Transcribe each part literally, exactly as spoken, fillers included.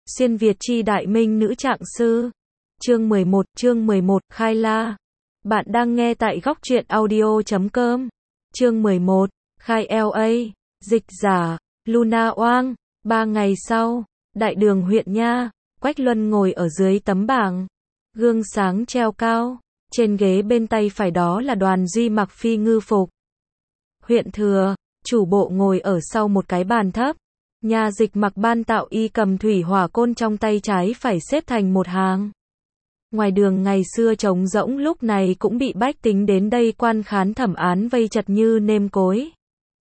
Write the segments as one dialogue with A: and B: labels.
A: Xuyên Việt chi Đại Minh nữ trạng sư. Chương mười một, chương mười một, Khai La. Bạn đang nghe tại góc truyện audio chấm com. Chương mười một, Khai la. Dịch giả, Luna Oang. Ba ngày sau, đại đường huyện Nha, Quách Luân ngồi ở dưới tấm bảng. Gương sáng treo cao. Trên ghế bên tay phải đó là Đoàn Duy mặc phi ngư phục. Huyện thừa, chủ bộ ngồi ở sau một cái bàn thấp. Nhà Dịch mặc ban tạo y cầm thủy hỏa côn trong tay trái phải xếp thành một hàng. Ngoài đường ngày xưa trống rỗng lúc này cũng bị bách tính đến đây quan khán thẩm án vây chật như nêm cối.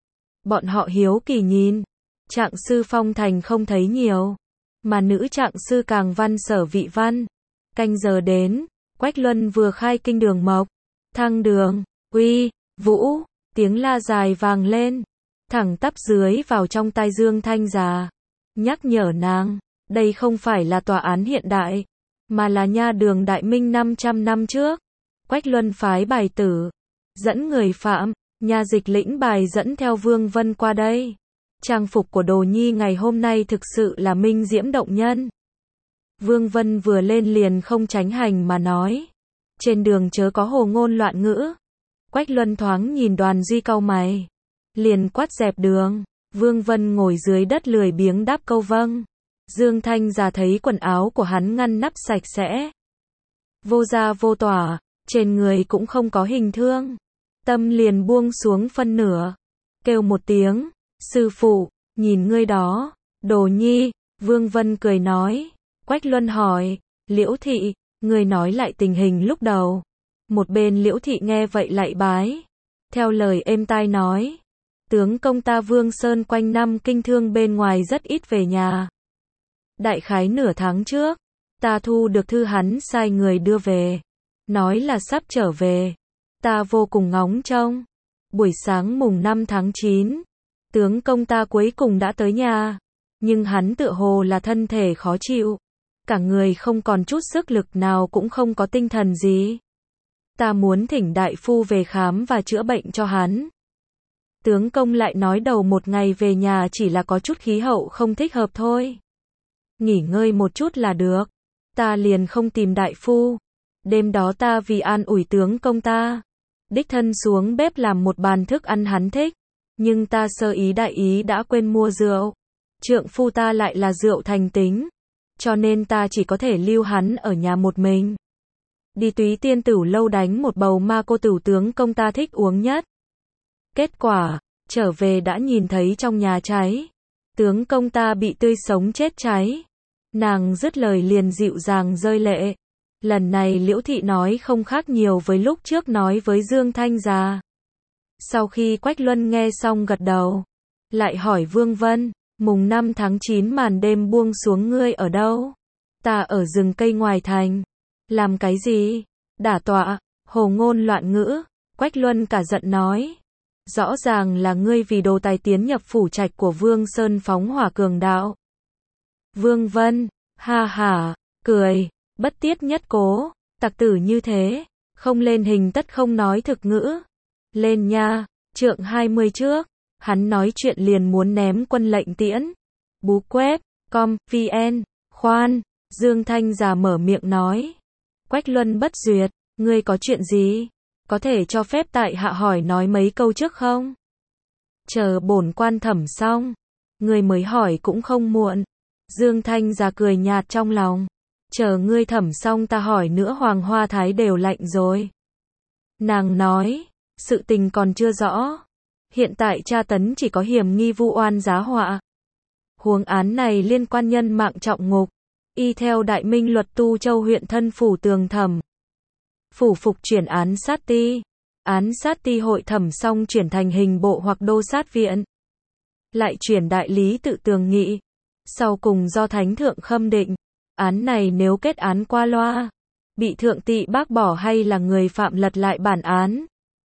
A: Bọn họ hiếu kỳ nhìn. Trạng sư phong thành không thấy nhiều. Mà nữ trạng sư càng văn sở vị văn. Canh giờ đến, Quách Luân vừa khai kinh đường mộc. Thăng đường, uy, vũ, tiếng la dài vang lên. Thẳng tắp dưới vào trong tai Dương Thanh già. Nhắc nhở nàng, đây không phải là tòa án hiện đại, mà là nha đường Đại Minh năm trăm năm trước. Quách Luân phái bài tử, dẫn người phạm, nha Dịch lĩnh bài dẫn theo Vương Vân qua đây. Trang phục của Đồ Nhi ngày hôm nay thực sự là minh diễm động nhân. Vương Vân vừa lên liền không tránh hành mà nói. Trên đường chớ có hồ ngôn loạn ngữ. Quách Luân thoáng nhìn Đoàn Duy cau mày. Liền quát dẹp đường. Vương Vân ngồi dưới đất lười biếng đáp câu vâng. Dương Thanh già thấy quần áo của hắn ngăn nắp sạch sẽ. Vô gia vô tỏa, trên người cũng không có hình thương. Tâm liền buông xuống phân nửa. Kêu một tiếng, sư phụ, nhìn ngươi đó. Đồ Nhi, Vương Vân cười nói. Quách Luân hỏi, Liễu Thị, ngươi nói lại tình hình lúc đầu. Một bên Liễu Thị nghe vậy lại bái. Theo lời êm tai nói. Tướng công ta Vương Sơn quanh năm kinh thương bên ngoài rất ít về nhà. Đại khái nửa tháng trước, ta thu được thư hắn sai người đưa về. Nói là sắp trở về. Ta vô cùng ngóng trông. Buổi sáng mùng năm tháng chín, tướng công ta cuối cùng đã tới nhà. Nhưng hắn tựa hồ là thân thể khó chịu. Cả người không còn chút sức lực nào cũng không có tinh thần gì. Ta muốn thỉnh đại phu về khám và chữa bệnh cho hắn. Tướng công lại nói đầu một ngày về nhà chỉ là có chút khí hậu không thích hợp thôi. Nghỉ ngơi một chút là được. Ta liền không tìm đại phu. Đêm đó ta vì an ủi tướng công ta, đích thân xuống bếp làm một bàn thức ăn hắn thích. Nhưng ta sơ ý đại ý đã quên mua rượu. Trượng phu ta lại là rượu thành tính. Cho nên ta chỉ có thể lưu hắn ở nhà một mình. Đi Túy Tiên Tửu lâu đánh một bầu ma cô tửu tướng công ta thích uống nhất. Kết quả, trở về đã nhìn thấy trong nhà cháy. Tướng công ta bị tươi sống chết cháy. Nàng dứt lời liền dịu dàng rơi lệ. Lần này Liễu Thị nói không khác nhiều với lúc trước nói với Dương Thanh già. Sau khi Quách Luân nghe xong gật đầu, lại hỏi Vương Vân, mùng năm tháng chín màn đêm buông xuống ngươi ở đâu? Ta ở rừng cây ngoài thành. Làm cái gì? Đả tọa, hồ ngôn loạn ngữ. Quách Luân cả giận nói. Rõ ràng là ngươi vì đồ tài tiến nhập phủ trạch của Vương Sơn phóng hỏa cường đạo. Vương Vân, ha ha, cười, bất tiết nhất cố, tặc tử như thế, không lên hình tất không nói thực ngữ. Lên nha, trượng hai mươi trước, hắn nói chuyện liền muốn ném quân lệnh tiễn. Bú quét, com, vn, khoan, Dương Thanh già mở miệng nói. Quách Luân bất duyệt, ngươi có chuyện gì? Có thể cho phép tại hạ hỏi nói mấy câu trước không? Chờ bổn quan thẩm xong, ngươi mới hỏi cũng không muộn. Dương Thanh già cười nhạt trong lòng. Chờ ngươi thẩm xong ta hỏi nữa Hoàng Hoa Thái đều lạnh rồi. Nàng nói, sự tình còn chưa rõ. Hiện tại tra tấn chỉ có hiểm nghi vu oan giá họa. Huống án này liên quan nhân mạng trọng ngục. Y theo Đại Minh luật Tu Châu huyện thân phủ tường thẩm. Phủ phục chuyển án sát ti. Án sát ti hội thẩm xong chuyển thành hình bộ hoặc đô sát viện. Lại chuyển đại lý tự tường nghị. Sau cùng do Thánh Thượng khâm định. Án này nếu kết án qua loa, bị Thượng tị bác bỏ hay là người phạm lật lại bản án.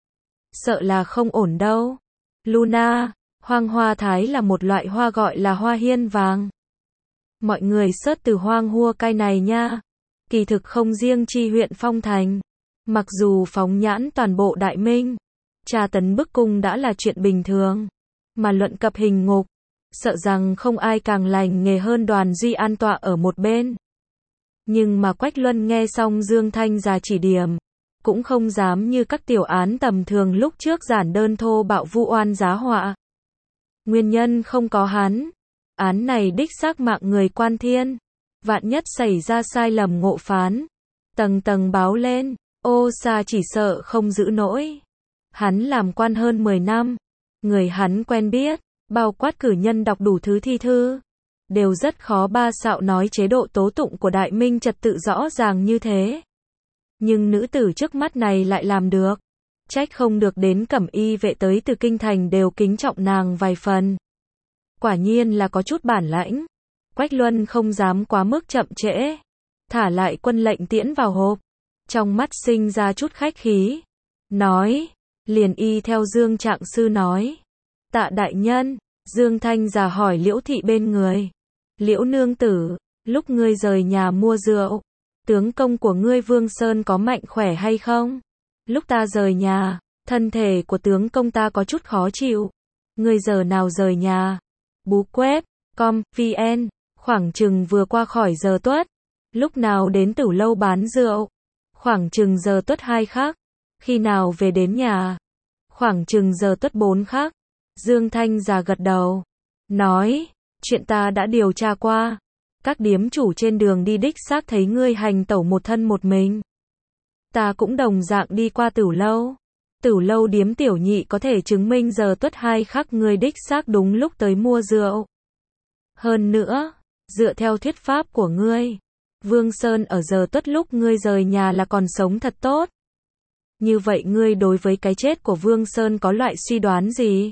A: Sợ là không ổn đâu. Luna, hoang hoa thái là một loại hoa gọi là hoa hiên vàng. Mọi người search từ hoang hua cai này nha. Kỳ thực không riêng chi huyện Phong Thành. Mặc dù phóng nhãn toàn bộ Đại Minh, tra tấn bức cung đã là chuyện bình thường. Mà luận cập hình ngục, sợ rằng không ai càng lành nghề hơn Đoàn Duy an tọa ở một bên. Nhưng mà Quách Luân nghe xong Dương Thanh Già chỉ điểm, cũng không dám như các tiểu án tầm thường lúc trước giản đơn thô bạo vu oan giá họa. Nguyên nhân không có hắn. Án này đích xác mạng người quan thiên. Vạn nhất xảy ra sai lầm ngộ phán. Tầng tầng báo lên, ô xa chỉ sợ không giữ nổi. Hắn làm quan hơn mười năm. Người hắn quen biết, bao quát cử nhân đọc đủ thứ thi thư. Đều rất khó ba xạo nói chế độ tố tụng của Đại Minh trật tự rõ ràng như thế. Nhưng nữ tử trước mắt này lại làm được. Trách không được đến cẩm y vệ tới từ kinh thành đều kính trọng nàng vài phần. Quả nhiên là có chút bản lãnh. Quách Luân không dám quá mức chậm trễ. Thả lại quân lệnh tiễn vào hộp. Trong mắt sinh ra chút khách khí. Nói, liền y theo Dương Trạng Sư nói. Tạ đại nhân, Dương Thanh Già hỏi Liễu thị bên người. Liễu nương tử, lúc ngươi rời nhà mua rượu, tướng công của ngươi Vương Sơn có mạnh khỏe hay không? Lúc ta rời nhà, thân thể của tướng công ta có chút khó chịu. Ngươi giờ nào rời nhà? Bú quét, com, vn, khoảng chừng vừa qua khỏi giờ tuất. Lúc nào đến Tử Lâu bán rượu? Khoảng chừng giờ tuất hai khắc. Khi nào về đến nhà? Khoảng chừng giờ tuất bốn khắc. Dương Thanh Già gật đầu. Nói, chuyện ta đã điều tra qua. Các điếm chủ trên đường đi đích xác thấy ngươi hành tẩu một thân một mình. Ta cũng đồng dạng đi qua Tử Lâu. Tử Lâu điếm tiểu nhị có thể chứng minh giờ tuất hai khắc ngươi đích xác đúng lúc tới mua rượu. Hơn nữa, dựa theo thuyết pháp của ngươi, Vương Sơn ở giờ tuất lúc ngươi rời nhà là còn sống thật tốt. Như vậy ngươi đối với cái chết của Vương Sơn có loại suy đoán gì?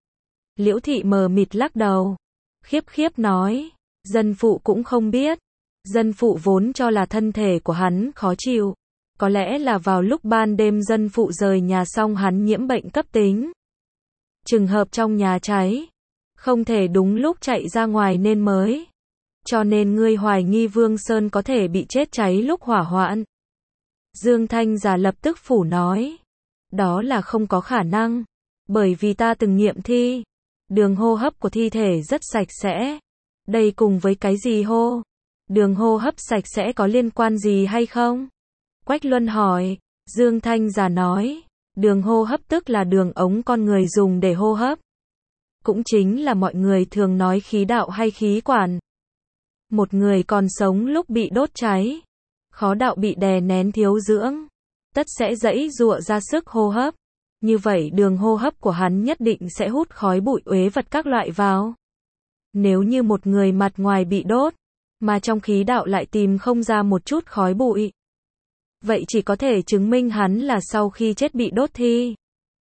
A: Liễu thị mờ mịt lắc đầu. Khiếp khiếp nói, dân phụ cũng không biết. Dân phụ vốn cho là thân thể của hắn khó chịu. Có lẽ là vào lúc ban đêm dân phụ rời nhà xong hắn nhiễm bệnh cấp tính. Trường hợp trong nhà cháy. Không thể đúng lúc chạy ra ngoài nên mới. Cho nên ngươi hoài nghi Vương Sơn có thể bị chết cháy lúc hỏa hoạn. Dương Thanh Già lập tức phủ nói. Đó là không có khả năng. Bởi vì ta từng nghiệm thi. Đường hô hấp của thi thể rất sạch sẽ. Đây cùng với cái gì hô? Đường hô hấp sạch sẽ có liên quan gì hay không? Quách Luân hỏi. Dương Thanh Già nói. Đường hô hấp tức là đường ống con người dùng để hô hấp. Cũng chính là mọi người thường nói khí đạo hay khí quản. Một người còn sống lúc bị đốt cháy. Khó đạo bị đè nén thiếu dưỡng. Tất sẽ giãy giụa ra sức hô hấp. Như vậy đường hô hấp của hắn nhất định sẽ hút khói bụi uế vật các loại vào. Nếu như một người mặt ngoài bị đốt, mà trong khí đạo lại tìm không ra một chút khói bụi. Vậy chỉ có thể chứng minh hắn là sau khi chết bị đốt thi.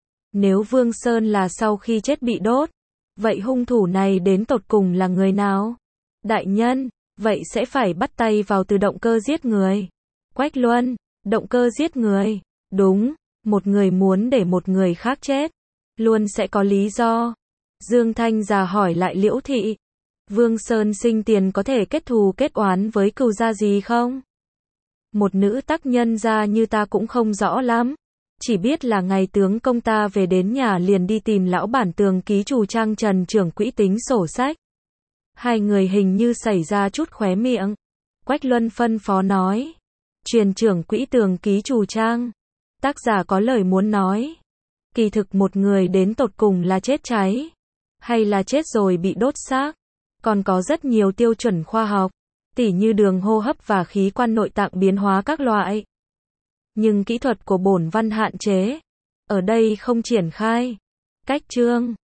A: Nếu Vương Sơn là sau khi chết bị đốt, vậy hung thủ này đến tột cùng là người nào? Đại nhân, vậy sẽ phải bắt tay vào từ động cơ giết người. Quách Luân, động cơ giết người. Đúng, một người muốn để một người khác chết, luôn sẽ có lý do. Dương Thanh Già hỏi lại Liễu thị. Vương Sơn sinh tiền có thể kết thù kết oán với cừu gia gì không? Một nữ tác nhân gia như ta cũng không rõ lắm. Chỉ biết là ngày tướng công ta về đến nhà liền đi tìm lão bản tường ký chủ Trang Trần trưởng quỹ tính sổ sách. Hai người hình như xảy ra chút khóe miệng. Quách Luân phân phó nói. Truyền trưởng quỹ tường ký chủ Trang. Tác giả có lời muốn nói. Kỳ thực một người đến tột cùng là chết cháy. Hay là chết rồi bị đốt xác. Còn có rất nhiều tiêu chuẩn khoa học. Tỉ như đường hô hấp và khí quan nội tạng biến hóa các loại. Nhưng kỹ thuật của bổn văn hạn chế. Ở đây không triển khai. Cách chương